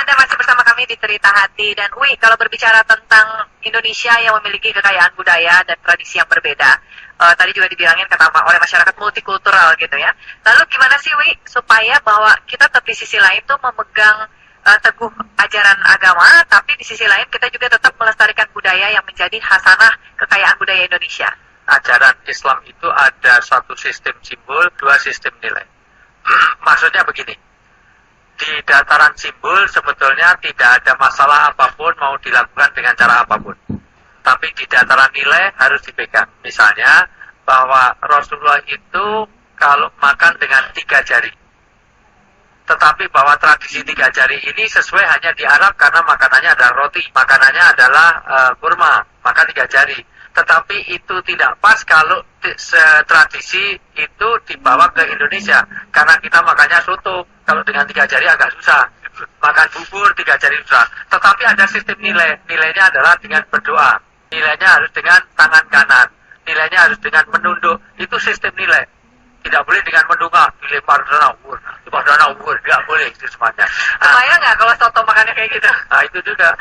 Anda masih bersama kami di Cerita Hati. Dan Wi, kalau berbicara tentang Indonesia yang memiliki kekayaan budaya dan tradisi yang berbeda, tadi juga dibilangin oleh masyarakat multikultural gitu ya. Lalu gimana sih Wi supaya bahwa kita tetap di sisi lain tuh memegang teguh ajaran agama, tapi di sisi lain kita juga tetap melestarikan budaya yang menjadi khasanah kekayaan budaya Indonesia? Ajaran Islam itu ada satu sistem simbol, dua sistem nilai. Maksudnya begini, di dataran simbol sebetulnya tidak ada masalah apapun mau dilakukan dengan cara apapun. Tapi di dataran nilai harus dipegang. Misalnya bahwa Rasulullah itu kalau makan dengan 3 jari. Tetapi bahwa tradisi 3 jari ini sesuai hanya di Arab karena makanannya adalah roti, makanannya adalah kurma, maka 3 jari. Tetapi itu tidak pas kalau tradisi itu dibawa ke Indonesia, karena kita makannya soto. Kalau dengan 3 jari agak susah. Makan bubur 3 jari susah. Tetapi ada sistem nilai. Nilainya adalah dengan berdoa. Nilainya harus dengan tangan kanan. Nilainya harus dengan menunduk. Itu sistem nilai. Tidak boleh dengan mendongak, dilempar dana ubur, tidak boleh itu semuanya. Kebayang nggak kalau soto makannya kayak gitu? Nah itu juga.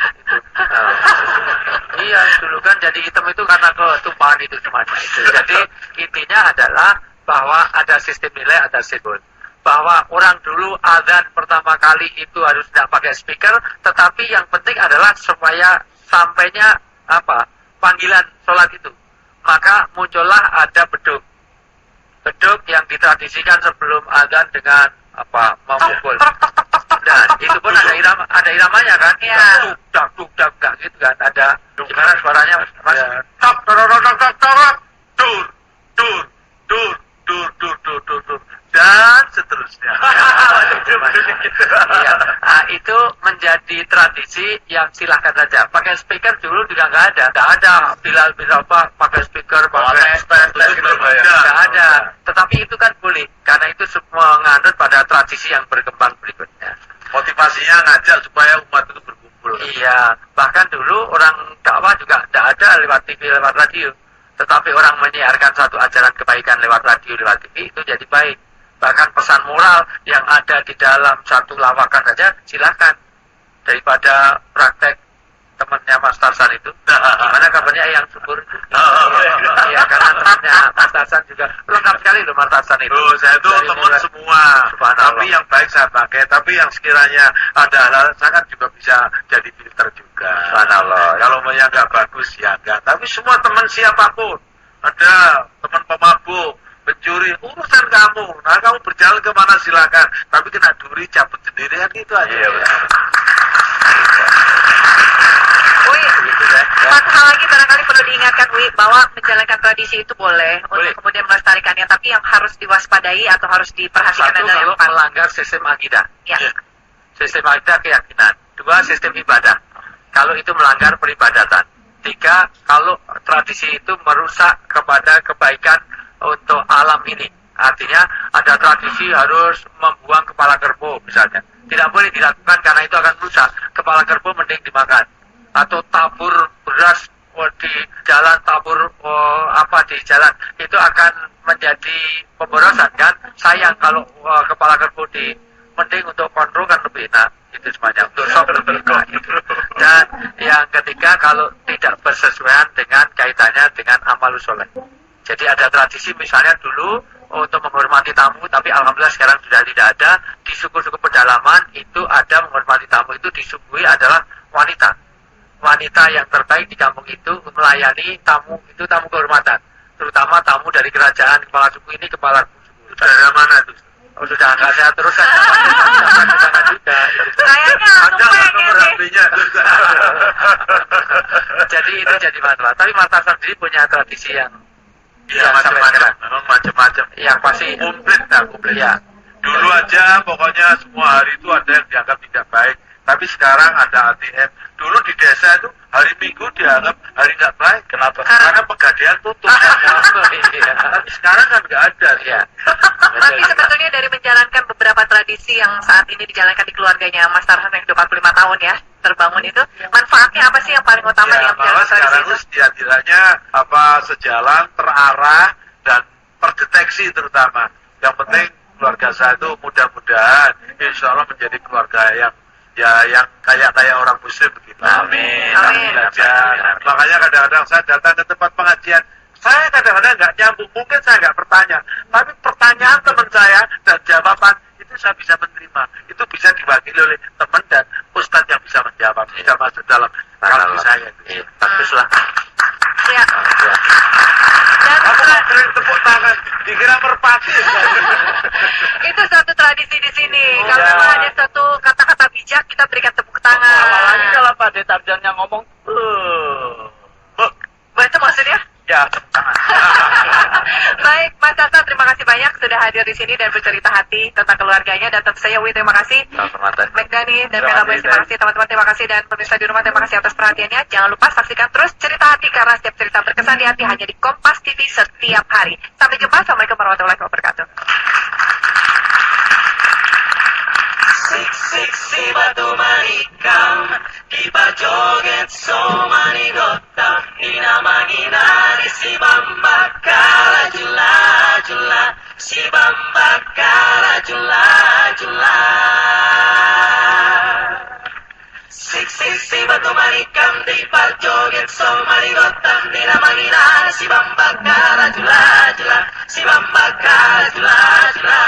Iya dulu kan jadi hitam itu karena ketumpahan itu semuanya. Jadi intinya adalah bahwa ada sistem nilai, ada simbol. Bahwa orang dulu azan pertama kali itu harus tidak pakai speaker, tetapi yang penting adalah supaya sampainya panggilan sholat itu. Maka muncullah ada beduk yang ditradisikan sebelum azan dengan memukul. Dan itu pun ada iramanya kan? Iya. Duk dak gitu kan? Ada gimana suaranya Mas? Dur dan seterusnya. Iya. Nah, itu menjadi tradisi yang silahkan saja. Pakai speaker dulu juga nggak ada. Bila pakai speaker, pakai nggak ada. Tetapi itu kan boleh, karena itu semua mengandung pada tradisi yang berkembang berikutnya. Motivasinya ngajak supaya umat itu berkumpul. Iya, bahkan dulu orang dakwah juga tidak ada lewat TV, lewat radio. Tetapi orang menyiarkan satu ajaran kebaikan lewat radio, lewat TV, itu jadi baik. Bahkan pesan moral yang ada di dalam satu lawakan saja silahkan. Daripada praktek temannya Mas Tarsan itu, gimana kabarnya yang subur? Iya, karena temannya Mas Tarsan juga lengkap sekali loh Mas Tarsan itu. Saya itu teman semua, tapi yang baik saya pakai, tapi yang sekiranya ada hal sangat juga bisa jadi filter juga. Subhanallah. Kalau yang nggak bagus ya enggak. Tapi semua teman siapapun, ada teman pemabuk, pencuri, urusan kamu. Nah, kamu berjalan kemana silakan. Tapi kena duri, cabut sendirian gitu aja. Iya, benar. Wi, satu hal lagi barangkali perlu diingatkan Wi, bahwa menjalankan tradisi itu boleh. Untuk kemudian melestarikannya, tapi yang harus diwaspadai atau harus diperhatikan Satu, adalah kalau yang melanggar sistem akidah. Ya. Sistem akidah keyakinan. 2, sistem ibadah. Kalau itu melanggar peribadatan. 3, kalau tradisi itu merusak kepada kebaikan untuk alam ini. Artinya ada tradisi harus membuang kepala kerbau misalnya. Tidak boleh dilakukan karena itu akan merusak. Kepala kerbau mending dimakan. Atau tabur beras di jalan, tabur di jalan. Itu akan menjadi pemborosan kan. Sayang kalau kepala kerbau mending untuk kontrol kan lebih enak. Itu semuanya untuk sok lebih enak. Dan yang ketiga, kalau tidak bersesuaian dengan kaitannya dengan amal soleh. Jadi ada tradisi misalnya dulu untuk menghormati tamu, tapi alhamdulillah sekarang sudah tidak ada. Di suku-suku pedalaman itu ada menghormati tamu, itu disuguhi adalah wanita. Wanita yang terbaik di kampung itu melayani tamu, itu tamu kehormatan. Terutama tamu dari kerajaan, kepala suku ini, kepala suku. Daerah mana itu? Sudah nggak saya teruskan. Kayaknya ada nomor HP-nya. Jadi itu jadi masalah. Tapi Mataram sendiri punya tradisi yang macam-macam. Memang macam-macam. Yang pasti komplit. Ya. Dulu aja pokoknya semua hari itu ada yang dianggap tidak baik. Tapi sekarang ada ATM. Dulu di desa itu hari Minggu dianggap hari nggak baik. Kenapa? Karena pegadaian tutup. Tapi sekarang kan nggak ada. Ya. Tapi sebetulnya dari menjalankan beberapa tradisi yang saat ini dijalankan di keluarganya Mas Tarsan yang 45 tahun ya terbangun itu, manfaatnya apa sih yang paling utama ya, yang menjalankan tradisi itu? Setidaknya sejalan, terarah dan terdeteksi terutama. Yang penting keluarga saya itu mudah-mudahan insya Allah menjadi keluarga ya yang kayak orang muslim begitu. Amin. Amin. Belajar. Makanya kadang-kadang saya datang ke tempat pengajian, saya kadang-kadang nggak nyambung, mungkin saya nggak bertanya, tapi pertanyaan teman saya dan jawaban itu saya bisa menerima, itu bisa diwakili oleh teman dan ustadz yang bisa menjawab, bisa masuk dalam kalbu saya. Iya, baguslah. Ya. Dan Aku mau keren tepuk tangan, dikira merpati. itu satu tradisi di sini. Oh, Kalau ya. memang ada satu kata-kata bijak, kita berikan tepuk tangan. Apalagi kalau Pak De Tarjannya ngomong, Itu maksudnya? Ya, tepuk tangan. Baik, Mas Hasan, terima kasih banyak sudah hadir di sini dan bercerita hati tentang keluarganya. Dan tentu saja Wi, terima kasih. sama-sama. Megdani dan Terima Mela kasih, Boys, terima kasih. Teman-teman, terima kasih. Dan pemirsa di rumah, terima kasih atas perhatiannya. Jangan lupa saksikan terus Cerita Hati, karena setiap cerita berkesan di hati hanya di Kompas TV setiap hari. Sampai jumpa. Assalamualaikum warahmatullahi wabarakatuh. Siksi batu manikam di bajoget so manigotam ina manginari si bambakala jula jula si bambakala jula jula Siksi batu manikam di bajoget so manigotam ina manginari si bambakala jula jula si bambakala jula jula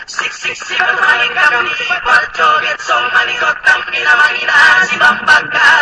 Siksi bermain kamu di bawah joget song manigotam nila mangina si bambaka